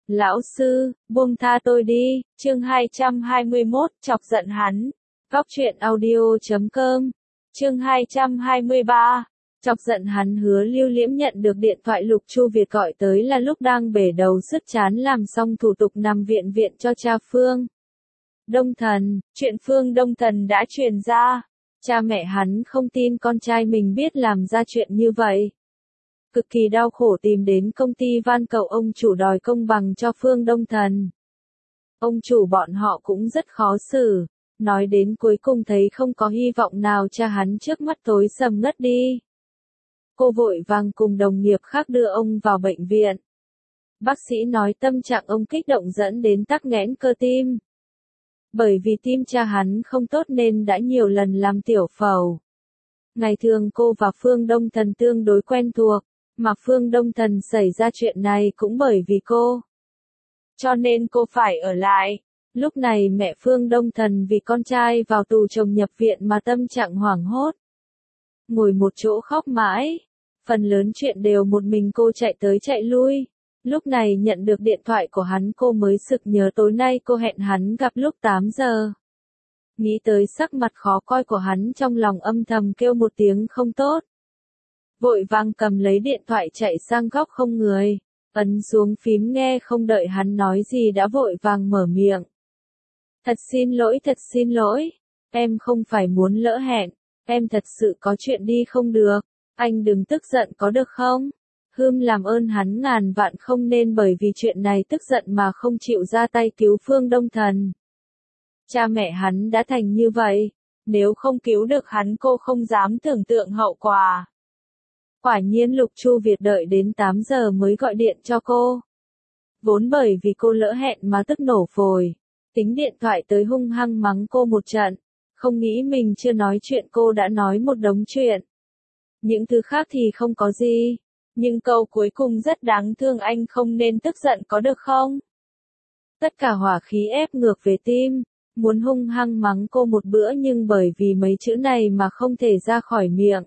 Lão sư, buông tha tôi đi, chương 221, chọc giận hắn. Góc truyện audio.com, chương 223, chọc giận hắn. Hứa Lưu Liễm nhận được điện thoại Lục Chu Việt gọi tới là lúc đang bể đầu sứt trán làm xong thủ tục nằm viện cho cha Phương Đông Thần. Chuyện Phương Đông Thần đã truyền ra. Cha mẹ hắn không tin con trai mình biết làm ra chuyện như vậy. Cực kỳ đau khổ tìm đến công ty van cầu ông chủ đòi công bằng cho Phương Đông Thần. Ông chủ bọn họ cũng rất khó xử, nói đến cuối cùng thấy không có hy vọng nào, cha hắn trước mắt tối sầm ngất đi. Cô vội vàng cùng đồng nghiệp khác đưa ông vào bệnh viện. Bác sĩ nói tâm trạng ông kích động dẫn đến tắc nghẽn cơ tim. Bởi vì tim cha hắn không tốt nên đã nhiều lần làm tiểu phẫu. Ngày thường cô và Phương Đông Thần tương đối quen thuộc, mà Phương Đông Thần xảy ra chuyện này cũng bởi vì cô. Cho nên cô phải ở lại. Lúc này mẹ Phương Đông Thần vì con trai vào tù chồng nhập viện mà tâm trạng hoảng hốt. Ngồi một chỗ khóc mãi. Phần lớn chuyện đều một mình cô chạy tới chạy lui. Lúc này nhận được điện thoại của hắn cô mới sực nhớ tối nay cô hẹn hắn gặp lúc 8 giờ. Nghĩ tới sắc mặt khó coi của hắn, trong lòng âm thầm kêu một tiếng không tốt. Vội vàng cầm lấy điện thoại chạy sang góc không người, ấn xuống phím nghe, không đợi hắn nói gì đã vội vàng mở miệng. Thật xin lỗi, em không phải muốn lỡ hẹn, em thật sự có chuyện đi không được, anh đừng tức giận có được không? Làm ơn hắn ngàn vạn không nên bởi vì chuyện này tức giận mà không chịu ra tay cứu Phương Đông Thần. Cha mẹ hắn đã thành như vậy, nếu không cứu được hắn cô không dám tưởng tượng hậu quả. Quả nhiên Lục Chu Việt đợi đến 8 giờ mới gọi điện cho cô. Vốn bởi vì cô lỡ hẹn mà tức nổ phổi, tính điện thoại tới hung hăng mắng cô một trận, không nghĩ mình chưa nói chuyện cô đã nói một đống chuyện. Những thứ khác thì không có gì, nhưng câu cuối cùng rất đáng thương, anh không nên tức giận có được không? Tất cả hỏa khí ép ngược về tim, muốn hung hăng mắng cô một bữa nhưng bởi vì mấy chữ này mà không thể ra khỏi miệng.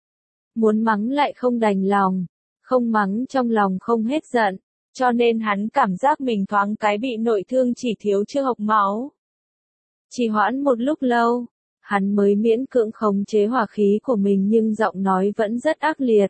Muốn mắng lại không đành lòng, không mắng trong lòng không hết giận, cho nên hắn cảm giác mình thoáng cái bị nội thương, chỉ thiếu chưa hộc máu. Trì hoãn một lúc lâu, hắn mới miễn cưỡng khống chế hỏa khí của mình nhưng giọng nói vẫn rất ác liệt.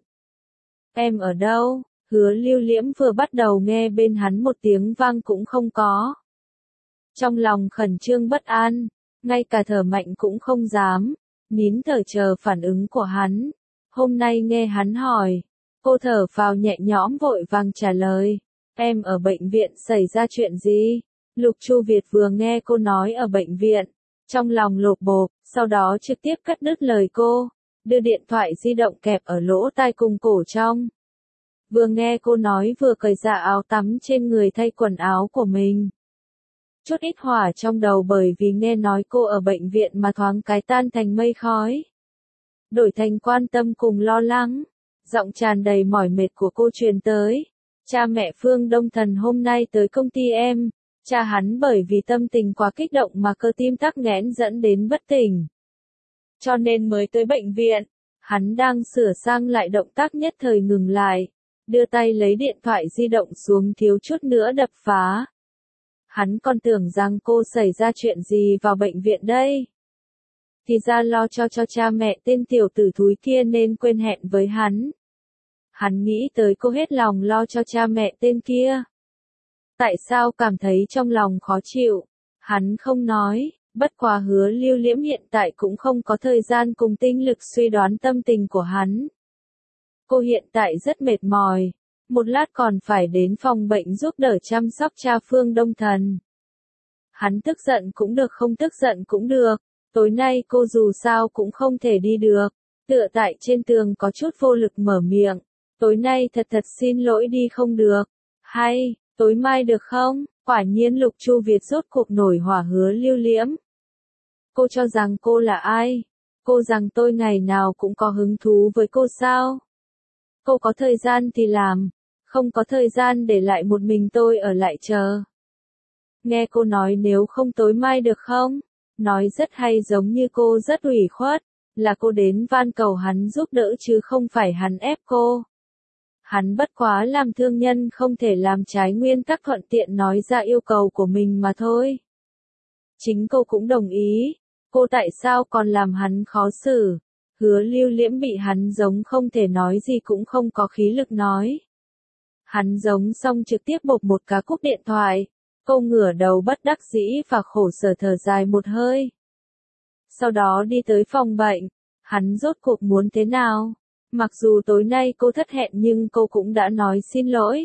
Em ở đâu? Hứa Lưu Liễm vừa bắt đầu nghe bên hắn một tiếng vang cũng không có. Trong lòng khẩn trương bất an, ngay cả thở mạnh cũng không dám, nín thở chờ phản ứng của hắn. Hôm nay nghe hắn hỏi, cô thở phào nhẹ nhõm vội vàng trả lời, em ở bệnh viện, xảy ra chuyện gì? Lục Chu Việt vừa nghe cô nói ở bệnh viện, trong lòng lột bột, sau đó trực tiếp cắt đứt lời cô, đưa điện thoại di động kẹp ở lỗ tai cùng cổ trong. Vừa nghe cô nói vừa cởi ra áo tắm trên người thay quần áo của mình. Chút ít hỏa trong đầu bởi vì nghe nói cô ở bệnh viện mà thoáng cái tan thành mây khói. Đổi thành quan tâm cùng lo lắng, giọng tràn đầy mỏi mệt của cô truyền tới. Cha mẹ Phương Đông Thần hôm nay tới công ty em, cha hắn bởi vì tâm tình quá kích động mà cơ tim tắc nghẽn dẫn đến bất tỉnh. Cho nên mới tới bệnh viện, hắn đang sửa sang lại động tác nhất thời ngừng lại, đưa tay lấy điện thoại di động xuống thiếu chút nữa đập phá. Hắn còn tưởng rằng cô xảy ra chuyện gì vào bệnh viện đây. Thì ra lo cho cha mẹ tên tiểu tử thúi kia nên quên hẹn với hắn. Hắn nghĩ tới cô hết lòng lo cho cha mẹ tên kia. Tại sao cảm thấy trong lòng khó chịu? Hắn không nói, bất quá Hứa Lưu Liễm hiện tại cũng không có thời gian cùng tinh lực suy đoán tâm tình của hắn. Cô hiện tại rất mệt mỏi, một lát còn phải đến phòng bệnh giúp đỡ chăm sóc cha Phương Đông Thần. Hắn tức giận cũng được, không tức giận cũng được. Tối nay cô dù sao cũng không thể đi được, tựa tại trên tường có chút vô lực mở miệng. Tối nay thật xin lỗi đi không được. Hay, tối mai được không? Quả nhiên Lục Chu Việt rốt cuộc nổi hỏa. Hứa Lưu Liễm. Cô cho rằng cô là ai? Cô rằng tôi ngày nào cũng có hứng thú với cô sao? Cô có thời gian thì làm, không có thời gian để lại một mình tôi ở lại chờ. Nghe cô nói nếu không tối mai được không? Nói rất hay, giống như cô rất ủy khuất, là cô đến van cầu hắn giúp đỡ chứ không phải hắn ép cô. Hắn bất quá làm thương nhân không thể làm trái nguyên tắc thuận tiện nói ra yêu cầu của mình mà thôi. Chính cô cũng đồng ý, cô tại sao còn làm hắn khó xử? Hứa Lưu Liễm bị hắn giống không thể nói gì cũng không có khí lực nói. Hắn giống xong trực tiếp bộp một cái cúp điện thoại, cô ngửa đầu bất đắc dĩ và khổ sở thở dài một hơi. Sau đó đi tới phòng bệnh, hắn rốt cuộc muốn thế nào? Mặc dù tối nay cô thất hẹn nhưng cô cũng đã nói xin lỗi.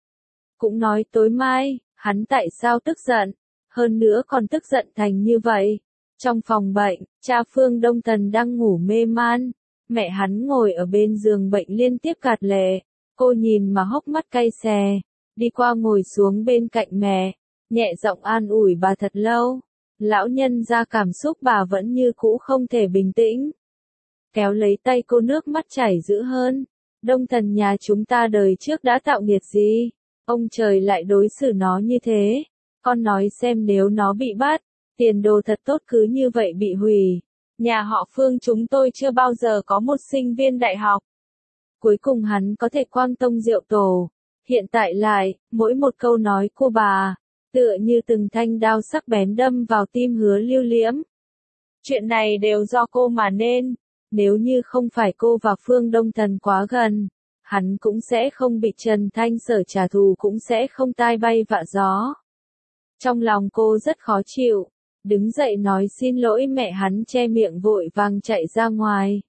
Cũng nói tối mai, hắn tại sao tức giận, hơn nữa còn tức giận thành như vậy. Trong phòng bệnh, cha Phương Đông Thần đang ngủ mê man, mẹ hắn ngồi ở bên giường bệnh liên tiếp gạt lệ, cô nhìn mà hốc mắt cay xè, đi qua ngồi xuống bên cạnh mẹ, nhẹ giọng an ủi bà thật lâu. Lão nhân ra cảm xúc bà vẫn như cũ không thể bình tĩnh. Kéo lấy tay cô nước mắt chảy dữ hơn. Đông Thần nhà chúng ta đời trước đã tạo nghiệt gì? Ông trời lại đối xử nó như thế. Con nói xem nếu nó bị bắt, tiền đồ thật tốt cứ như vậy bị hủy. Nhà họ Phương chúng tôi chưa bao giờ có một sinh viên đại học. Cuối cùng hắn có thể quang tông diệu tổ. Hiện tại lại, mỗi một câu nói của bà, tựa như từng thanh đao sắc bén đâm vào tim Hứa Lưu Liễm. Chuyện này đều do cô mà nên. Nếu như không phải cô và Phương Đông Thần quá gần, hắn cũng sẽ không bị Trần Thanh Sở trả thù cũng sẽ không tai bay vạ gió. Trong lòng cô rất khó chịu, đứng dậy nói xin lỗi mẹ hắn che miệng vội vàng chạy ra ngoài.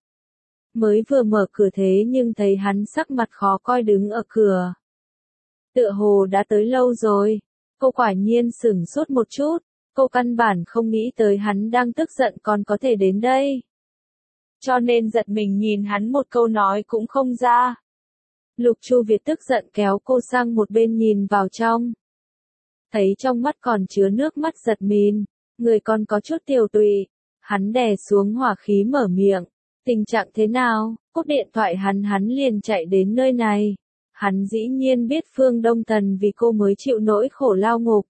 Mới vừa mở cửa thế nhưng thấy hắn sắc mặt khó coi đứng ở cửa. Tựa hồ đã tới lâu rồi, cô quả nhiên sửng sốt một chút, cô căn bản không nghĩ tới hắn đang tức giận còn có thể đến đây. Cho nên giật mình nhìn hắn một câu nói cũng không ra. Lục Chu Việt tức giận kéo cô sang một bên nhìn vào trong. Thấy trong mắt còn chứa nước mắt giật mình, người còn có chút tiều tụy. Hắn đè xuống hỏa khí mở miệng. Tình trạng thế nào? Cúp điện thoại hắn liền chạy đến nơi này. Hắn dĩ nhiên biết Phương Đông Thần vì cô mới chịu nỗi khổ lao ngục.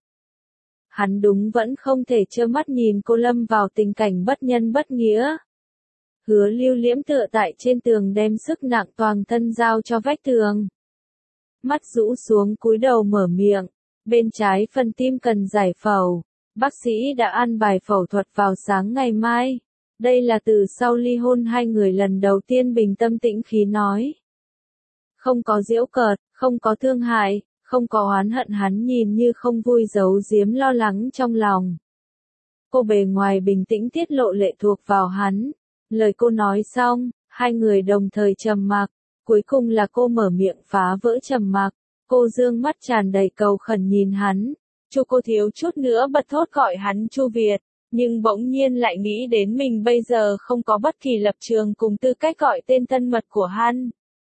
Hắn đúng vẫn không thể trơ mắt nhìn cô lâm vào tình cảnh bất nhân bất nghĩa. Hứa Lưu Liễm tựa tại trên tường đem sức nặng toàn thân giao cho vách tường. Mắt rũ xuống cúi đầu mở miệng, bên trái phần tim cần giải phẫu, bác sĩ đã an bài phẫu thuật vào sáng ngày mai. Đây là từ sau ly hôn hai người lần đầu tiên bình tâm tĩnh khí nói. Không có giễu cợt, không có thương hại, không có oán hận hắn nhìn như không vui giấu giếm lo lắng trong lòng. Cô bề ngoài bình tĩnh tiết lộ lệ thuộc vào hắn. Lời cô nói xong, hai người đồng thời trầm mặc, cuối cùng là cô mở miệng phá vỡ trầm mặc, cô dương mắt tràn đầy cầu khẩn nhìn hắn, cô thiếu chút nữa bật thốt gọi hắn Chu Việt, nhưng bỗng nhiên lại nghĩ đến mình bây giờ không có bất kỳ lập trường cùng tư cách gọi tên thân mật của hắn.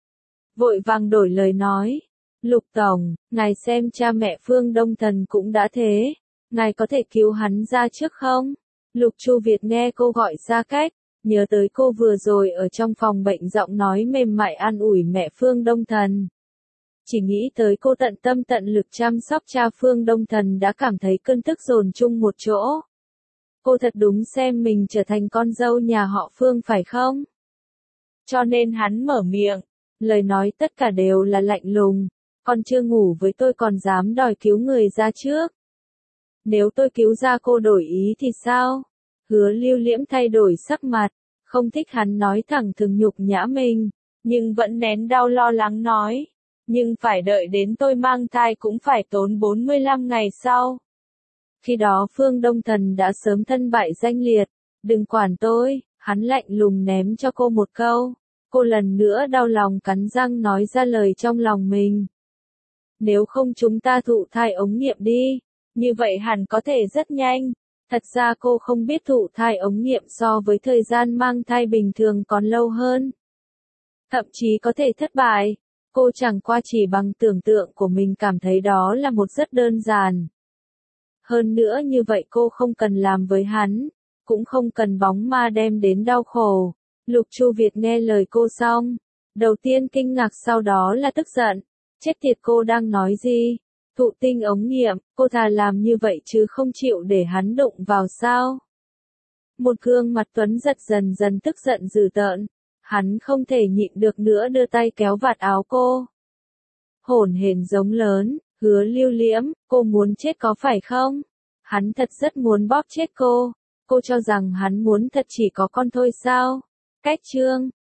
Vội vàng đổi lời nói, Lục Tổng, ngài xem cha mẹ Phương Đông Thần cũng đã thế, ngài có thể cứu hắn ra trước không? Lục Chu Việt nghe cô gọi ra cách. Nhớ tới cô vừa rồi ở trong phòng bệnh giọng nói mềm mại an ủi mẹ Phương Đông Thần. Chỉ nghĩ tới cô tận tâm tận lực chăm sóc cha Phương Đông Thần đã cảm thấy cơn tức dồn chung một chỗ. Cô thật đúng xem mình trở thành con dâu nhà họ Phương phải không? Cho nên hắn mở miệng, lời nói tất cả đều là lạnh lùng, con chưa ngủ với tôi còn dám đòi cứu người ra trước. Nếu tôi cứu ra cô đổi ý thì sao? Hứa Lưu Liễm thay đổi sắc mặt, không thích hắn nói thẳng thừng nhục nhã mình, nhưng vẫn nén đau lo lắng nói, nhưng phải đợi đến tôi mang thai cũng phải tốn 45 ngày sau. Khi đó Phương Đông Thần đã sớm thân bại danh liệt, đừng quản tôi, hắn lạnh lùng ném cho cô một câu, cô lần nữa đau lòng cắn răng nói ra lời trong lòng mình. Nếu không chúng ta thụ thai ống nghiệm đi, như vậy hẳn có thể rất nhanh. Thật ra cô không biết thụ thai ống nghiệm so với thời gian mang thai bình thường còn lâu hơn. Thậm chí có thể thất bại. Cô chẳng qua chỉ bằng tưởng tượng của mình cảm thấy đó là một rất đơn giản. Hơn nữa như vậy cô không cần làm với hắn, cũng không cần bóng ma đem đến đau khổ. Lục Chu Việt nghe lời cô xong, đầu tiên kinh ngạc sau đó là tức giận. Chết tiệt cô đang nói gì? Thụ tinh ống nghiệm, cô thà làm như vậy chứ không chịu để hắn đụng vào sao? Một gương mặt Tuấn giật dần dần tức giận dữ tợn, hắn không thể nhịn được nữa đưa tay kéo vạt áo cô. hổn hển giống lớn, Hứa Lưu Liễm, cô muốn chết có phải không? Hắn thật rất muốn bóp chết cô cho rằng hắn muốn thật chỉ có con thôi sao? Cách chương